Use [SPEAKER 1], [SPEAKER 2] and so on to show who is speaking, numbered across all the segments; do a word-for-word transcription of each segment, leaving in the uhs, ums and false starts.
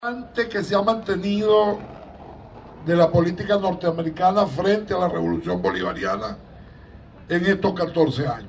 [SPEAKER 1] Que se ha mantenido de la política norteamericana frente a la revolución bolivariana en estos catorce años.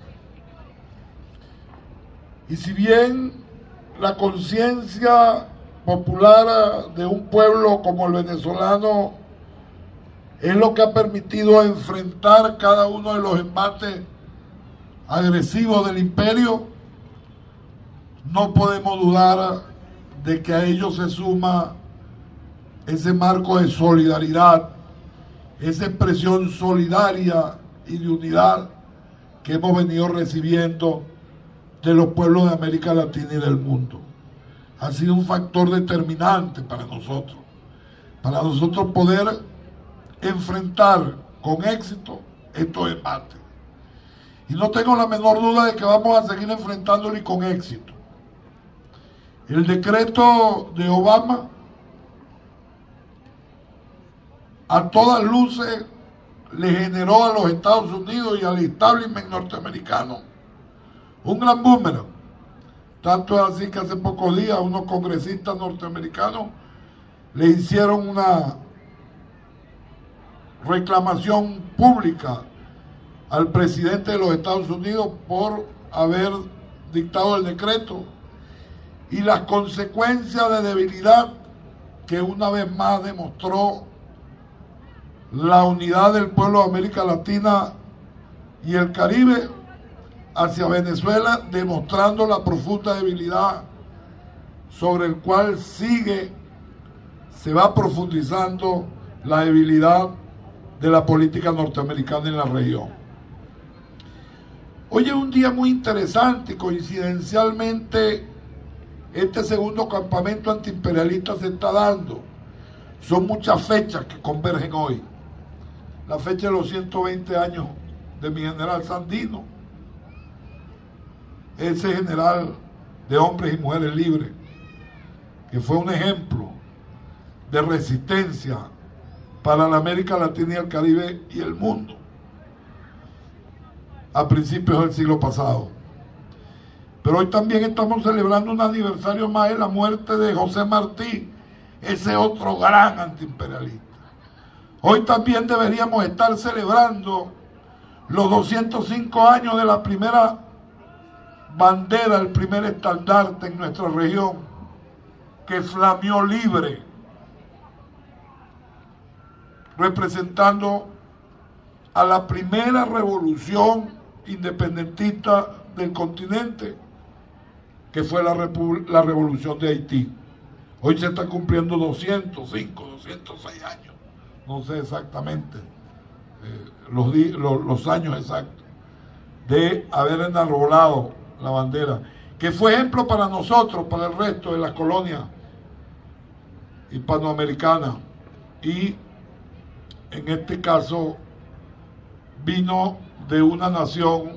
[SPEAKER 1] Y si bien la conciencia popular de un pueblo como el venezolano es lo que ha permitido enfrentar cada uno de los embates agresivos del imperio, no podemos dudar de que a ello se suma ese marco de solidaridad, esa expresión solidaria y de unidad que hemos venido recibiendo de los pueblos de América Latina y del mundo. Ha sido un factor determinante para nosotros, para nosotros poder enfrentar con éxito estos embates. Y no tengo la menor duda de que vamos a seguir enfrentándolo y con éxito. El decreto de Obama, a todas luces, le generó a los Estados Unidos y al establishment norteamericano un gran boomerang. Tanto es así que hace pocos días unos congresistas norteamericanos le hicieron una reclamación pública al presidente de los Estados Unidos por haber dictado el decreto y las consecuencias de debilidad que una vez más demostró la unidad del pueblo de América Latina y el Caribe hacia Venezuela, demostrando la profunda debilidad sobre el cual sigue, se va profundizando la debilidad de la política norteamericana en la región. Hoy es un día muy interesante y coincidencialmente este segundo campamento antiimperialista se está dando. Son muchas fechas que convergen hoy. La fecha de los ciento veinte años de mi general Sandino, ese general de hombres y mujeres libres, que fue un ejemplo de resistencia para la América Latina y el Caribe y el mundo a principios del siglo pasado. Pero hoy también estamos celebrando un aniversario más de la muerte de José Martí, ese otro gran antiimperialista. Hoy también deberíamos estar celebrando los doscientos cinco años de la primera bandera, el primer estandarte en nuestra región, que flameó libre, representando a la primera revolución independentista del continente, que fue la, la revolución de Haití. Hoy se está cumpliendo doscientos cinco, doscientos seis años, no sé exactamente eh, los, los, los años exactos, de haber enarbolado la bandera, que fue ejemplo para nosotros, para el resto de las colonias hispanoamericanas, y en este caso vino de una nación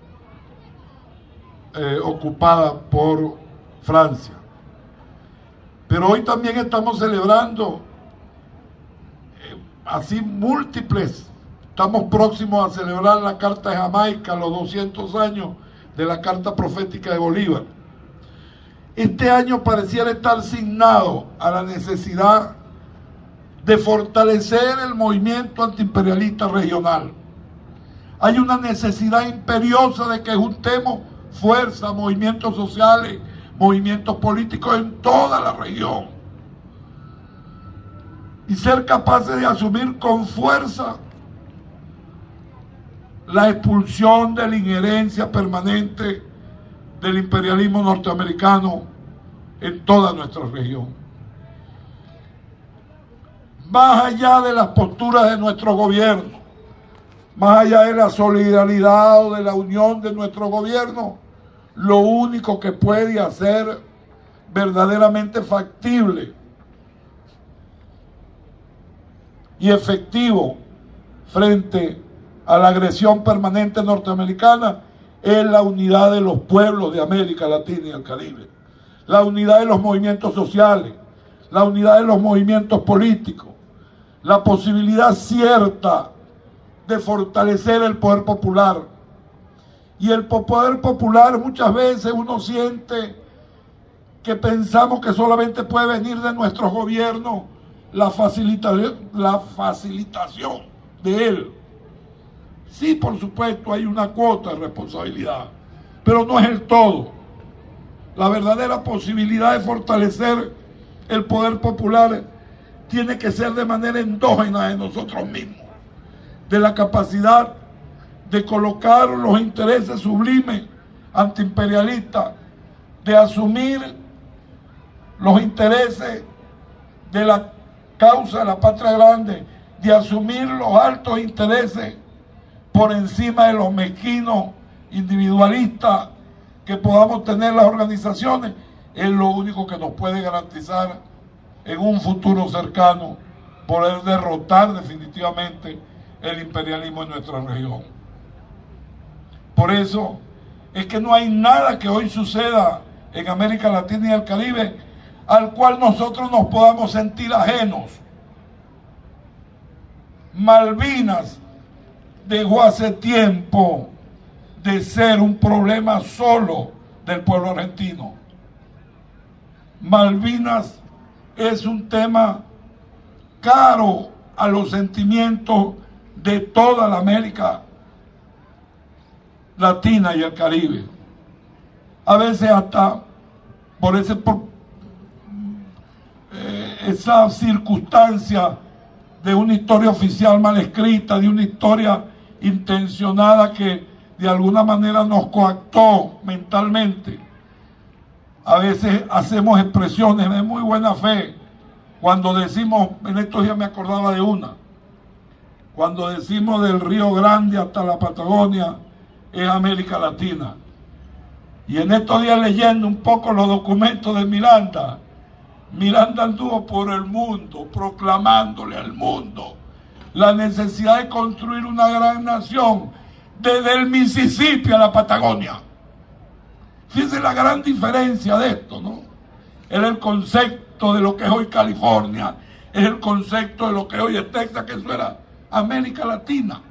[SPEAKER 1] Eh, ocupada por Francia. Pero hoy también estamos celebrando eh, así múltiples. Estamos próximos a celebrar la Carta de Jamaica, los doscientos años de la Carta Profética de Bolívar. Este año pareciera estar asignado a la necesidad de fortalecer el movimiento antiimperialista regional. Hay una necesidad imperiosa de que juntemos fuerza, movimientos sociales, movimientos políticos en toda la región y ser capaces de asumir con fuerza la expulsión de la injerencia permanente del imperialismo norteamericano en toda nuestra región. Más allá de las posturas de nuestro gobierno, más allá de la solidaridad o de la unión de nuestro gobierno, lo único que puede hacer verdaderamente factible y efectivo frente a la agresión permanente norteamericana es la unidad de los pueblos de América Latina y el Caribe, la unidad de los movimientos sociales, la unidad de los movimientos políticos, la posibilidad cierta de fortalecer el poder popular. Y el poder popular muchas veces uno siente que pensamos que solamente puede venir de nuestros gobiernos la, facilita, la facilitación de él. Sí, por supuesto, hay una cuota de responsabilidad, pero no es el todo. La verdadera posibilidad de fortalecer el poder popular tiene que ser de manera endógena de nosotros mismos, de la capacidad de colocar los intereses sublimes antiimperialistas, de asumir los intereses de la causa de la patria grande, de asumir los altos intereses por encima de los mezquinos individualistas que podamos tener las organizaciones, es lo único que nos puede garantizar en un futuro cercano poder derrotar definitivamente el imperialismo en nuestra región. Por eso es que no hay nada que hoy suceda en América Latina y el Caribe al cual nosotros nos podamos sentir ajenos. Malvinas dejó hace tiempo de ser un problema solo del pueblo argentino. Malvinas es un tema caro a los sentimientos de toda la América Latina y el Caribe. A veces hasta por, ese, por eh, esa circunstancia de una historia oficial mal escrita, de una historia intencionada que de alguna manera nos coactó mentalmente. A veces hacemos expresiones de muy buena fe cuando decimos, en estos días me acordaba de una, cuando decimos del Río Grande hasta la Patagonia es América Latina. Y en estos días leyendo un poco los documentos de Miranda, Miranda anduvo por el mundo proclamándole al mundo la necesidad de construir una gran nación desde el Mississippi a la Patagonia. Fíjense la gran diferencia de esto, ¿no? Era el concepto de lo que es hoy California, es el concepto de lo que hoy es Texas, que eso era América Latina.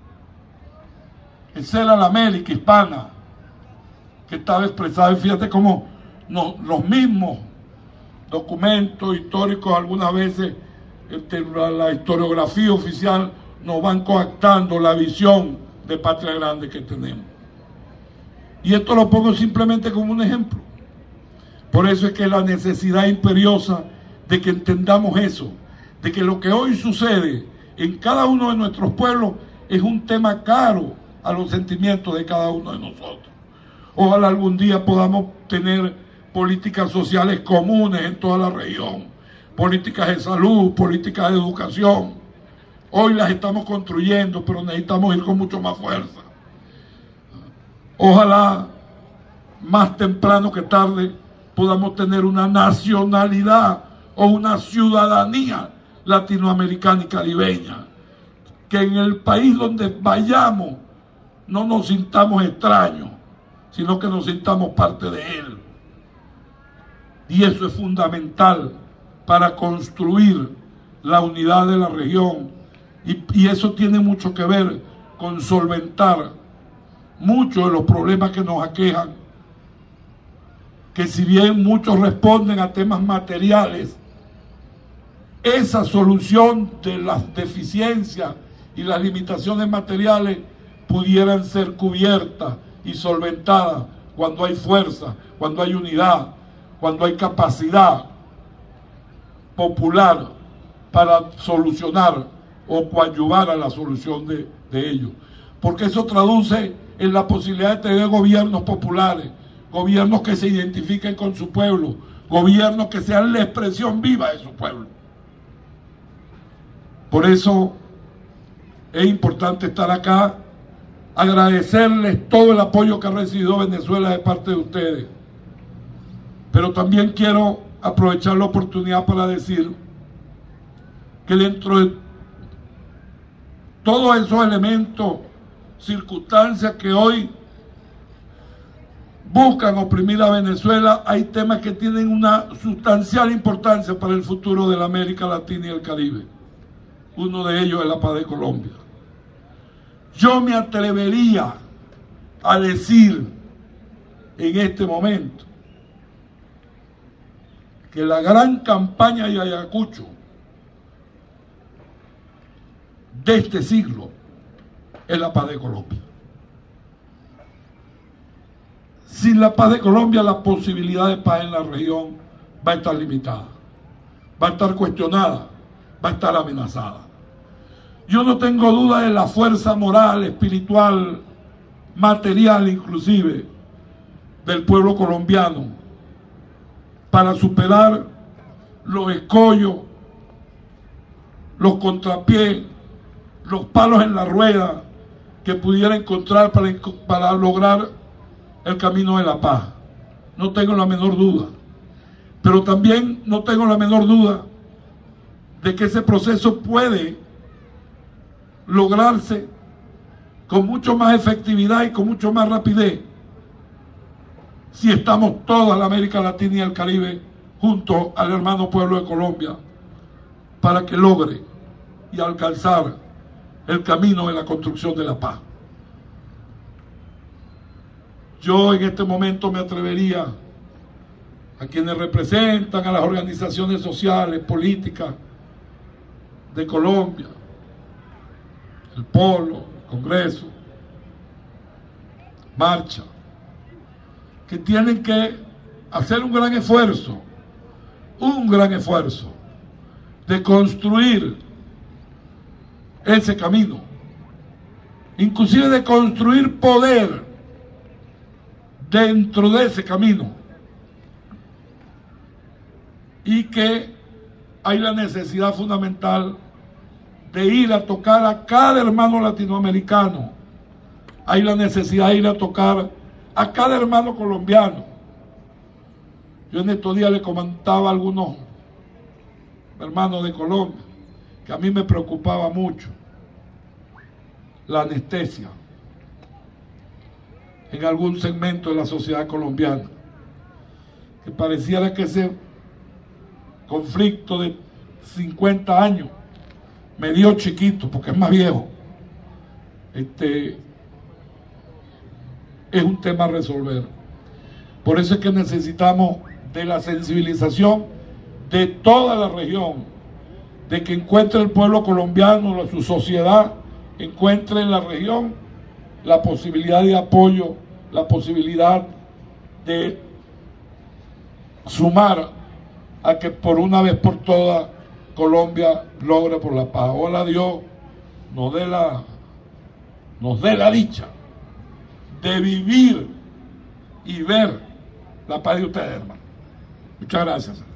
[SPEAKER 1] Esa era la América hispana que estaba expresada. Y fíjate cómo no, los mismos documentos históricos, algunas veces este, la, la historiografía oficial nos van coactando la visión de patria grande que tenemos. Y esto lo pongo simplemente como un ejemplo. Por eso es que la necesidad imperiosa de que entendamos eso, de que lo que hoy sucede en cada uno de nuestros pueblos es un tema caro a los sentimientos de cada uno de nosotros. Ojalá algún día podamos tener políticas sociales comunes en toda la región, políticas de salud, políticas de educación. Hoy las estamos construyendo, pero necesitamos ir con mucho más fuerza. Ojalá más temprano que tarde podamos tener una nacionalidad o una ciudadanía latinoamericana y caribeña, que en el país donde vayamos no nos sintamos extraños, sino que nos sintamos parte de él. Y eso es fundamental para construir la unidad de la región, y, y eso tiene mucho que ver con solventar muchos de los problemas que nos aquejan, que si bien muchos responden a temas materiales, esa solución de las deficiencias y las limitaciones materiales pudieran ser cubiertas y solventadas cuando hay fuerza, cuando hay unidad, cuando hay capacidad popular para solucionar o coadyuvar a la solución de, de ello. Porque eso traduce en la posibilidad de tener gobiernos populares, gobiernos que se identifiquen con su pueblo, gobiernos que sean la expresión viva de su pueblo. Por eso es importante estar acá, agradecerles todo el apoyo que ha recibido Venezuela de parte de ustedes. Pero también quiero aprovechar la oportunidad para decir que dentro de todos esos elementos, circunstancias que hoy buscan oprimir a Venezuela, hay temas que tienen una sustancial importancia para el futuro de la América Latina y el Caribe. Uno de ellos es la paz de Colombia. Yo me atrevería a decir en este momento que la gran campaña de Ayacucho de este siglo es la paz de Colombia. Sin la paz de Colombia, la posibilidad de paz en la región va a estar limitada, va a estar cuestionada, va a estar amenazada. Yo no tengo duda de la fuerza moral, espiritual, material inclusive, del pueblo colombiano para superar los escollos, los contrapiés, los palos en la rueda que pudiera encontrar para, para lograr el camino de la paz. No tengo la menor duda. Pero también no tengo la menor duda de que ese proceso puede lograrse con mucho más efectividad y con mucho más rapidez si estamos toda la América Latina y el Caribe junto al hermano pueblo de Colombia para que logre y alcanzar el camino de la construcción de la paz. Yo en este momento me atrevería a quienes representan a las organizaciones sociales, políticas de Colombia, el Polo, el Congreso, Marcha, que tienen que hacer un gran esfuerzo, un gran esfuerzo de construir ese camino, inclusive de construir poder dentro de ese camino, y que hay la necesidad fundamental de ir a tocar a cada hermano latinoamericano, hay la necesidad de ir a tocar a cada hermano colombiano. Yo en estos días le comentaba a algunos hermanos de Colombia que a mí me preocupaba mucho la anestesia en algún segmento de la sociedad colombiana, que pareciera que ese conflicto de cincuenta años me dio chiquito, porque es más viejo, este es un tema a resolver. Por eso es que necesitamos de la sensibilización de toda la región, de que encuentre el pueblo colombiano, su sociedad, encuentre en la región la posibilidad de apoyo, la posibilidad de sumar a que por una vez por todas Colombia logre por la paz. Ojalá Dios nos dé la, nos dé la dicha de vivir y ver la paz de ustedes, hermano. Muchas gracias.